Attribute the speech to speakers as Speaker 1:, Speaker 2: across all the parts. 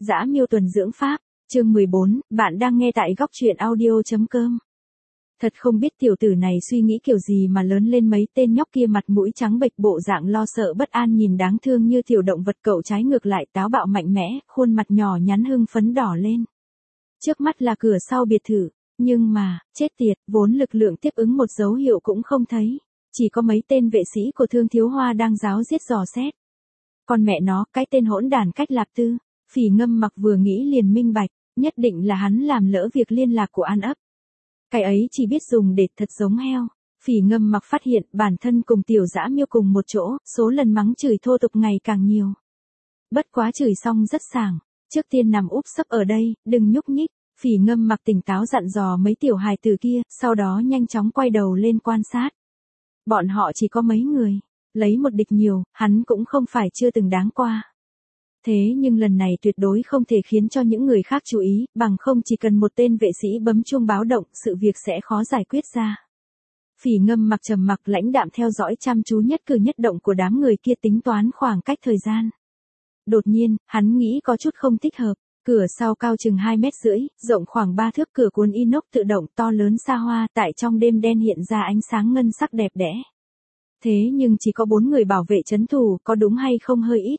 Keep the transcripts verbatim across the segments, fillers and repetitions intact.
Speaker 1: Dã Miêu Tuần Dưỡng Pháp, chương mười bốn, bạn đang nghe tại góc truyện audio.com. Thật không biết tiểu tử này suy nghĩ kiểu gì mà lớn lên mấy tên nhóc kia mặt mũi trắng bệch bộ dạng lo sợ bất an nhìn đáng thương như tiểu động vật, cậu trái ngược lại táo bạo mạnh mẽ, khuôn mặt nhỏ nhắn hưng phấn đỏ lên. Trước mắt là cửa sau biệt thự, nhưng mà, chết tiệt, vốn lực lượng tiếp ứng một dấu hiệu cũng không thấy, chỉ có mấy tên vệ sĩ của Thương Thiếu Hoa đang ráo riết dò xét. Con mẹ nó, cái tên hỗn đản Cách Lạp Tư, Phỉ Ngâm Mặc vừa nghĩ liền minh bạch, nhất định là hắn làm lỡ việc liên lạc của An Ấp. Cái ấy chỉ biết dùng để thật giống heo. Phỉ Ngâm Mặc phát hiện bản thân cùng tiểu Dã Miêu cùng một chỗ, số lần mắng chửi thô tục ngày càng nhiều. Bất quá chửi xong rất sảng, trước tiên nằm úp sấp ở đây, đừng nhúc nhích. Phỉ Ngâm Mặc tỉnh táo dặn dò mấy tiểu hài tử kia, sau đó nhanh chóng quay đầu lên quan sát. Bọn họ chỉ có mấy người, lấy một địch nhiều, hắn cũng không phải chưa từng đáng qua. Thế nhưng lần này tuyệt đối không thể khiến cho những người khác chú ý, bằng không chỉ cần một tên vệ sĩ bấm chuông báo động, sự việc sẽ khó giải quyết ra. Phỉ Ngâm Mặc trầm mặc lãnh đạm theo dõi chăm chú nhất cử nhất động của đám người kia, tính toán khoảng cách thời gian. Đột nhiên, hắn nghĩ có chút không thích hợp. Cửa sau cao chừng hai mét rưỡi, rộng khoảng ba thước, cửa cuốn inox tự động to lớn xa hoa, tại trong đêm đen hiện ra ánh sáng ngân sắc đẹp đẽ. Thế nhưng chỉ có bốn người bảo vệ trấn thủ, có đúng hay không hơi ít.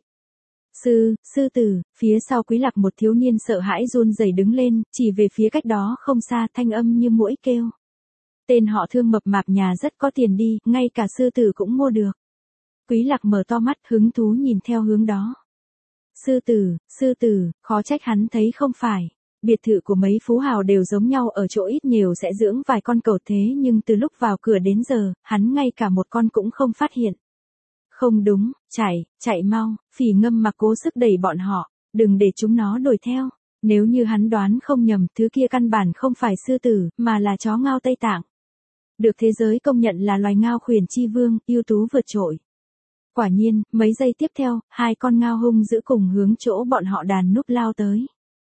Speaker 1: Sư, sư tử, phía sau Quý Lạc một thiếu niên sợ hãi run rẩy đứng lên, chỉ về phía cách đó không xa, thanh âm như muỗi kêu. Tên họ Thương mập mạp nhà rất có tiền đi, ngay cả sư tử cũng mua được. Quý Lạc mở to mắt hứng thú nhìn theo hướng đó. Sư tử, sư tử, khó trách hắn thấy không phải. Biệt thự của mấy phú hào đều giống nhau ở chỗ ít nhiều sẽ dưỡng vài con cẩu, thế nhưng từ lúc vào cửa đến giờ, hắn ngay cả một con cũng không phát hiện. Không đúng, chạy, chạy mau, Phỉ Ngâm Mặc cố sức đẩy bọn họ, đừng để chúng nó đuổi theo. Nếu như hắn đoán không nhầm, thứ kia căn bản không phải sư tử, mà là chó ngao Tây Tạng. Được thế giới công nhận là loài ngao khuyển chi vương, ưu tú vượt trội. Quả nhiên, mấy giây tiếp theo, hai con ngao hung dữ cùng hướng chỗ bọn họ đàn núp lao tới.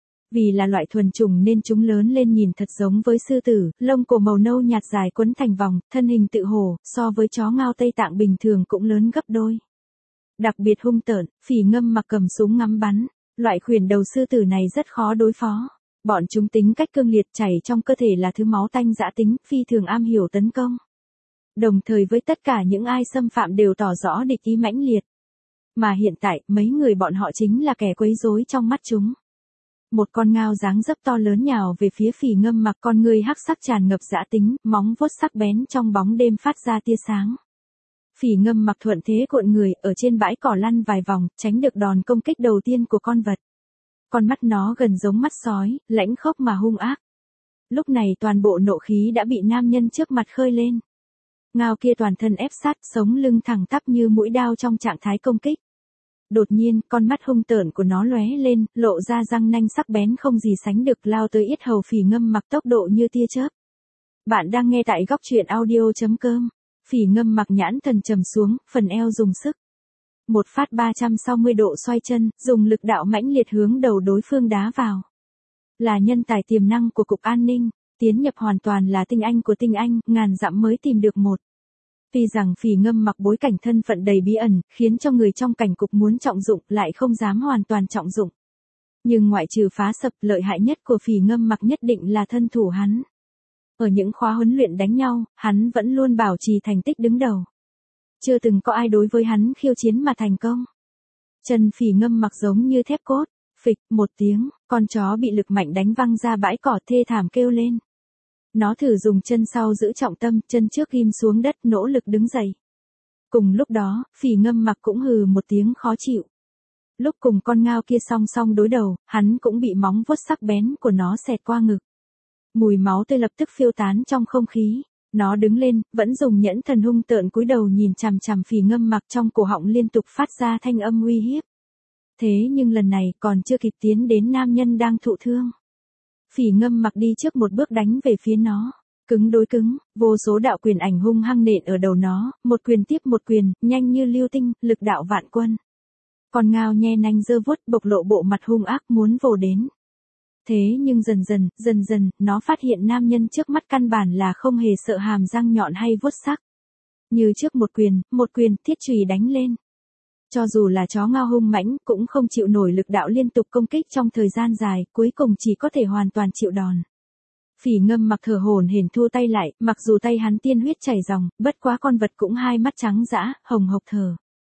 Speaker 1: Vì là loại thuần chủng nên chúng lớn lên nhìn thật giống với sư tử, lông cổ màu nâu nhạt dài quấn thành vòng, thân hình tự hổ, so với chó ngao Tây Tạng bình thường cũng lớn gấp đôi. Đặc biệt hung tợn, Phỉ Ngâm Mặc cầm súng ngắm bắn, loại khuyển đầu sư tử này rất khó đối phó. Bọn chúng tính cách cương liệt, chảy trong cơ thể là thứ máu tanh dã tính, phi thường am hiểu tấn công. Đồng thời với tất cả những ai xâm phạm đều tỏ rõ địch ý mãnh liệt. Mà hiện tại, mấy người bọn họ chính là kẻ quấy rối trong mắt chúng. Một con ngao dáng dấp to lớn nhào về phía Phỉ Ngâm Mặc, con người hắc sắc tràn ngập dã tính, móng vuốt sắc bén trong bóng đêm phát ra tia sáng. Phỉ Ngâm Mặc thuận thế cuộn người, ở trên bãi cỏ lăn vài vòng, tránh được đòn công kích đầu tiên của con vật. Con mắt nó gần giống mắt sói, lãnh khốc mà hung ác. Lúc này toàn bộ nộ khí đã bị nam nhân trước mặt khơi lên. Ngao kia toàn thân ép sát, sống lưng thẳng tắp như mũi đao trong trạng thái công kích. Đột nhiên, con mắt hung tợn của nó lóe lên, lộ ra răng nanh sắc bén không gì sánh được, lao tới yết hầu Phỉ Ngâm Mặc tốc độ như tia chớp. Bạn đang nghe tại góc truyện audio.com. Phỉ Ngâm Mặc nhãn thần trầm xuống, phần eo dùng sức. Một phát ba trăm sáu mươi độ xoay chân, dùng lực đạo mãnh liệt hướng đầu đối phương đá vào. Là nhân tài tiềm năng của Cục An ninh, tiến nhập hoàn toàn là tinh anh của tinh anh, ngàn dặm mới tìm được một. Tuy rằng Phỉ Ngâm Mặc bối cảnh thân phận đầy bí ẩn, khiến cho người trong cảnh cục muốn trọng dụng lại không dám hoàn toàn trọng dụng. Nhưng ngoại trừ phá sập, lợi hại nhất của Phỉ Ngâm Mặc nhất định là thân thủ hắn. Ở những khóa huấn luyện đánh nhau, hắn vẫn luôn bảo trì thành tích đứng đầu. Chưa từng có ai đối với hắn khiêu chiến mà thành công. Chân Phỉ Ngâm Mặc giống như thép cốt, phịch một tiếng, con chó bị lực mạnh đánh văng ra bãi cỏ thê thảm kêu lên. Nó thử dùng chân sau giữ trọng tâm, chân trước ghim xuống đất, nỗ lực đứng dậy. Cùng lúc đó, Phỉ Ngâm Mặc cũng hừ một tiếng khó chịu. Lúc cùng con ngao kia song song đối đầu, hắn cũng bị móng vuốt sắc bén của nó xẹt qua ngực. Mùi máu tươi lập tức phiêu tán trong không khí. Nó đứng lên, vẫn dùng nhẫn thần hung tợn cúi đầu nhìn chằm chằm Phỉ Ngâm Mặc, trong cổ họng liên tục phát ra thanh âm uy hiếp. Thế nhưng lần này còn chưa kịp tiến đến nam nhân đang thụ thương. Phỉ Ngâm Mặc đi trước một bước đánh về phía nó. Cứng đối cứng, vô số đạo quyền ảnh hung hăng nện ở đầu nó, một quyền tiếp một quyền, nhanh như lưu tinh, lực đạo vạn quân. Con ngao nhe nanh giơ vuốt, bộc lộ bộ mặt hung ác muốn vồ đến. Thế nhưng dần dần, dần dần, nó phát hiện nam nhân trước mắt căn bản là không hề sợ hàm răng nhọn hay vuốt sắc. Như trước một quyền, một quyền, thiết chùy đánh lên. Cho dù là chó ngao hung mãnh cũng không chịu nổi lực đạo liên tục công kích trong thời gian dài, cuối cùng chỉ có thể hoàn toàn chịu đòn. Phỉ Ngâm Mặc thở hổn hển thua tay lại, mặc dù tay hắn tiên huyết chảy ròng, bất quá con vật cũng hai mắt trắng dã, hồng hộc thở.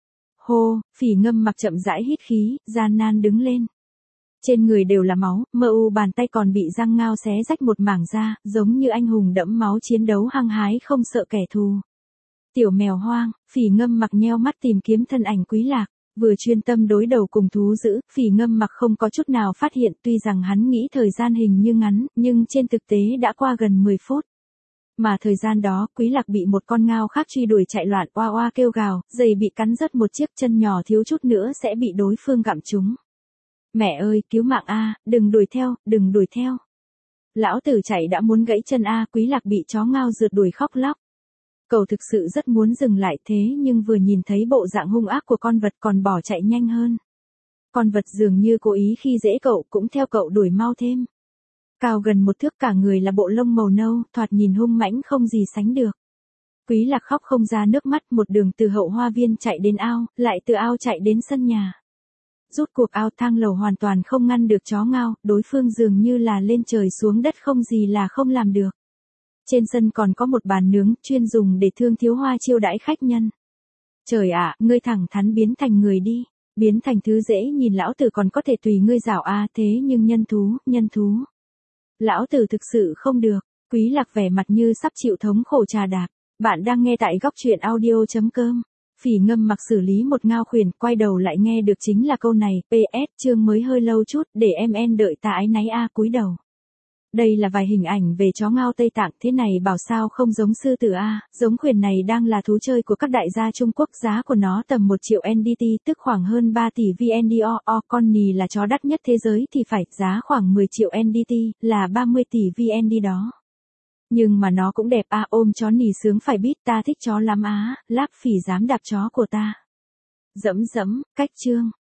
Speaker 1: Hô, Phỉ Ngâm Mặc chậm rãi hít khí, gian nan đứng lên. Trên người đều là máu, mờ u bàn tay còn bị răng ngao xé rách một mảng da, giống như anh hùng đẫm máu chiến đấu hăng hái không sợ kẻ thù. Tiểu mèo hoang, Phỉ Ngâm Mặc nheo mắt tìm kiếm thân ảnh Quý Lạc, vừa chuyên tâm đối đầu cùng thú dữ, Phỉ Ngâm Mặc không có chút nào phát hiện, tuy rằng hắn nghĩ thời gian hình như ngắn, nhưng trên thực tế đã qua gần mười phút. Mà thời gian đó, Quý Lạc bị một con ngao khác truy đuổi chạy loạn, oa oa kêu gào, giày bị cắn rớt một chiếc, chân nhỏ thiếu chút nữa sẽ bị đối phương gặm trúng. Mẹ ơi, cứu mạng a, đừng đuổi theo, đừng đuổi theo. Lão tử chạy đã muốn gãy chân a, Quý Lạc bị chó ngao rượt đuổi khóc lóc. Cậu thực sự rất muốn dừng lại thế nhưng vừa nhìn thấy bộ dạng hung ác của con vật còn bỏ chạy nhanh hơn. Con vật dường như cố ý khi dễ cậu cũng theo cậu đuổi mau thêm. Cao gần một thước, cả người là bộ lông màu nâu, thoạt nhìn hung mãnh không gì sánh được. Quý Lạc khóc không ra nước mắt, một đường từ hậu hoa viên chạy đến ao, lại từ ao chạy đến sân nhà. Rút cuộc ao thang lầu hoàn toàn không ngăn được chó ngao, đối phương dường như là lên trời xuống đất không gì là không làm được. Trên sân còn có một bàn nướng, chuyên dùng để thương thiếu hoa chiêu đãi khách nhân. Trời ạ, ngươi thẳng thắn biến thành người đi, biến thành thứ dễ nhìn lão tử còn có thể tùy ngươi rảo a, thế nhưng nhân thú, nhân thú. Lão tử thực sự không được, Quý Lạc vẻ mặt như sắp chịu thống khổ trà đạp. Bạn đang nghe tại góc truyện audio chấm com. Phỉ Ngâm Mặc xử lý một ngao khuyển, quay đầu lại nghe được chính là câu này, pê ét chương mới hơi lâu chút, để em en đợi ta ái náy a, cúi đầu. Đây là vài hình ảnh về chó ngao Tây Tạng, thế này bảo sao không giống sư tử a, giống khuyển này đang là thú chơi của các đại gia Trung Quốc, giá của nó tầm một triệu en đê tê, tức khoảng hơn ba tỷ vê en đê o, o, con nì là chó đắt nhất thế giới thì phải, giá khoảng mười triệu en đê tê, là ba mươi tỷ vê en đê đó. Nhưng mà nó cũng đẹp a, ôm chó nì sướng phải biết, ta thích chó lắm á, Láp Phỉ dám đạp chó của ta. Dẫm dẫm, cách chương.